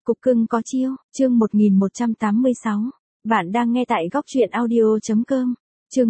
Cục cưng có chiêu, chương 1186. Bạn đang nghe tại góc truyện audio.com. Chương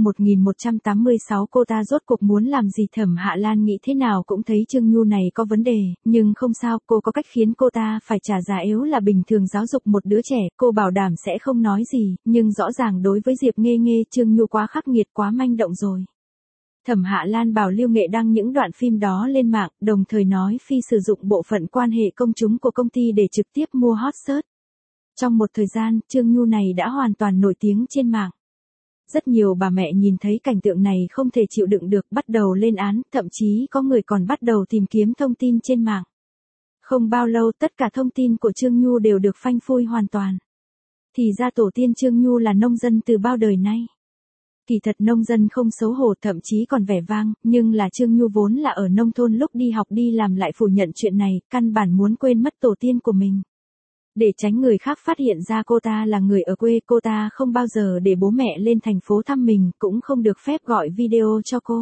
1186 cô ta rốt cuộc muốn làm gì? Thẩm Hạ Lan nghĩ thế nào cũng thấy Trương Nhu này có vấn đề, nhưng không sao, cô có cách khiến cô ta phải trả giá. Yếu là bình thường giáo dục một đứa trẻ, cô bảo đảm sẽ không nói gì, nhưng rõ ràng đối với Diệp Nghê Nghê, Trương Nhu quá khắc nghiệt, quá manh động rồi. Thẩm Hạ Lan bảo Lưu Nghệ đăng những đoạn phim đó lên mạng, đồng thời nói Phi sử dụng bộ phận quan hệ công chúng của công ty để trực tiếp mua hot search. Trong một thời gian, Trương Nhu này đã hoàn toàn nổi tiếng trên mạng. Rất nhiều bà mẹ nhìn thấy cảnh tượng này không thể chịu đựng được, bắt đầu lên án, thậm chí có người còn bắt đầu tìm kiếm thông tin trên mạng. Không bao lâu tất cả thông tin của Trương Nhu đều được phanh phui hoàn toàn. Thì ra tổ tiên Trương Nhu là nông dân từ bao đời nay. Kỳ thật nông dân không xấu hổ, thậm chí còn vẻ vang, nhưng là Trương Nhu vốn là ở nông thôn, lúc đi học đi làm lại phủ nhận chuyện này, căn bản muốn quên mất tổ tiên của mình. Để tránh người khác phát hiện ra cô ta là người ở quê, cô ta không bao giờ để bố mẹ lên thành phố thăm mình, cũng không được phép gọi video cho cô.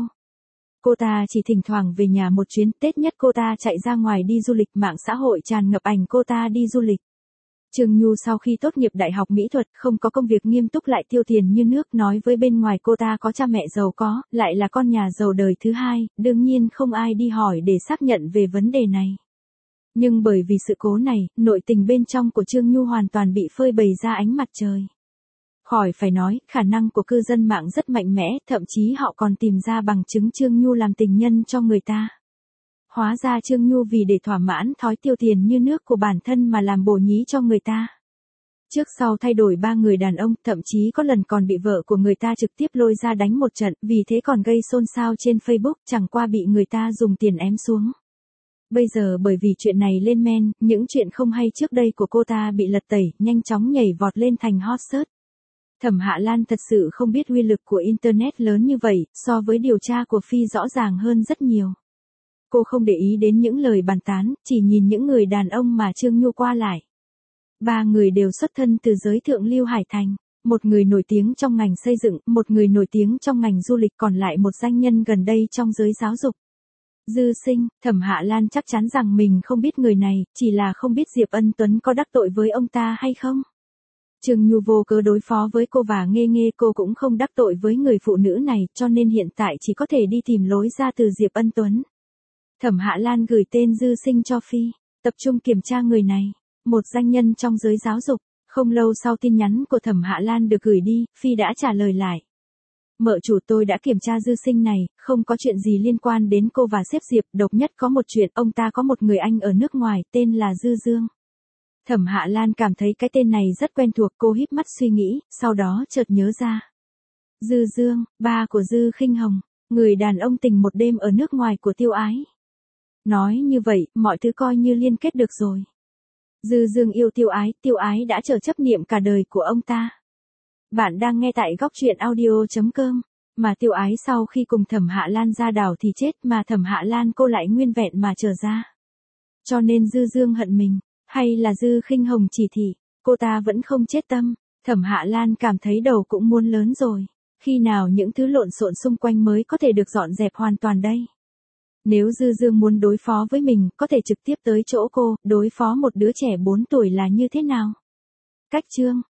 Cô ta chỉ thỉnh thoảng về nhà một chuyến, Tết nhất cô ta chạy ra ngoài đi du lịch, mạng xã hội tràn ngập ảnh cô ta đi du lịch. Trương Nhu sau khi tốt nghiệp đại học mỹ thuật, không có công việc nghiêm túc lại tiêu tiền như nước, nói với bên ngoài cô ta có cha mẹ giàu có, lại là con nhà giàu đời thứ hai, đương nhiên không ai đi hỏi để xác nhận về vấn đề này. Nhưng bởi vì sự cố này, nội tình bên trong của Trương Nhu hoàn toàn bị phơi bày ra ánh mặt trời. Khỏi phải nói, khả năng của cư dân mạng rất mạnh mẽ, thậm chí họ còn tìm ra bằng chứng Trương Nhu làm tình nhân cho người ta. Hóa ra Trương Nhu vì để thỏa mãn thói tiêu tiền như nước của bản thân mà làm bồ nhí cho người ta. Trước sau thay đổi 3 người đàn ông, thậm chí có lần còn bị vợ của người ta trực tiếp lôi ra đánh một trận, vì thế còn gây xôn xao trên Facebook, chẳng qua bị người ta dùng tiền ém xuống. Bây giờ bởi vì chuyện này lên men, những chuyện không hay trước đây của cô ta bị lật tẩy, nhanh chóng nhảy vọt lên thành hot search. Thẩm Hạ Lan thật sự không biết uy lực của Internet lớn như vậy, so với điều tra của Phi rõ ràng hơn rất nhiều. Cô không để ý đến những lời bàn tán, chỉ nhìn những người đàn ông mà Trương Nhu qua lại. 3 người đều xuất thân từ giới thượng lưu Hải Thành. Một người nổi tiếng trong ngành xây dựng, một người nổi tiếng trong ngành du lịch, còn lại một danh nhân gần đây trong giới giáo dục. Dư Sinh. Thẩm Hạ Lan chắc chắn rằng mình không biết người này, chỉ là không biết Diệp Ân Tuấn có đắc tội với ông ta hay không. Trương Nhu vô cớ đối phó với cô và Nghê Nghê, cô cũng không đắc tội với người phụ nữ này, cho nên hiện tại chỉ có thể đi tìm lối ra từ Diệp Ân Tuấn. Thẩm Hạ Lan gửi tên Dư Sinh cho Phi, tập trung kiểm tra người này, một danh nhân trong giới giáo dục. Không lâu sau tin nhắn của Thẩm Hạ Lan được gửi đi, Phi đã trả lời lại. Mợ chủ, tôi đã kiểm tra Dư Sinh này, không có chuyện gì liên quan đến cô và sếp Diệp, độc nhất có một chuyện, ông ta có một người anh ở nước ngoài, tên là Dư Dương. Thẩm Hạ Lan cảm thấy cái tên này rất quen thuộc, cô híp mắt suy nghĩ, sau đó chợt nhớ ra. Dư Dương, ba của Dư Khinh Hồng, người đàn ông tình một đêm ở nước ngoài của Tiêu Ái. Nói như vậy, mọi thứ coi như liên kết được rồi. Dư Dương yêu Tiêu Ái đã trở chấp niệm cả đời của ông ta. Bạn đang nghe tại góc truyện audio.com. Mà Tiêu Ái sau khi cùng Thẩm Hạ Lan ra đảo thì chết, mà Thẩm Hạ Lan cô lại nguyên vẹn mà trở ra. Cho nên Dư Dương hận mình, hay là Dư Khinh Hồng chỉ thị, cô ta vẫn không chết tâm. Thẩm Hạ Lan cảm thấy đầu cũng muốn lớn rồi. Khi nào những thứ lộn xộn xung quanh mới có thể được dọn dẹp hoàn toàn đây? Nếu Dư Dương muốn đối phó với mình, có thể trực tiếp tới chỗ cô, đối phó một đứa trẻ 4 tuổi là như thế nào? Cách chương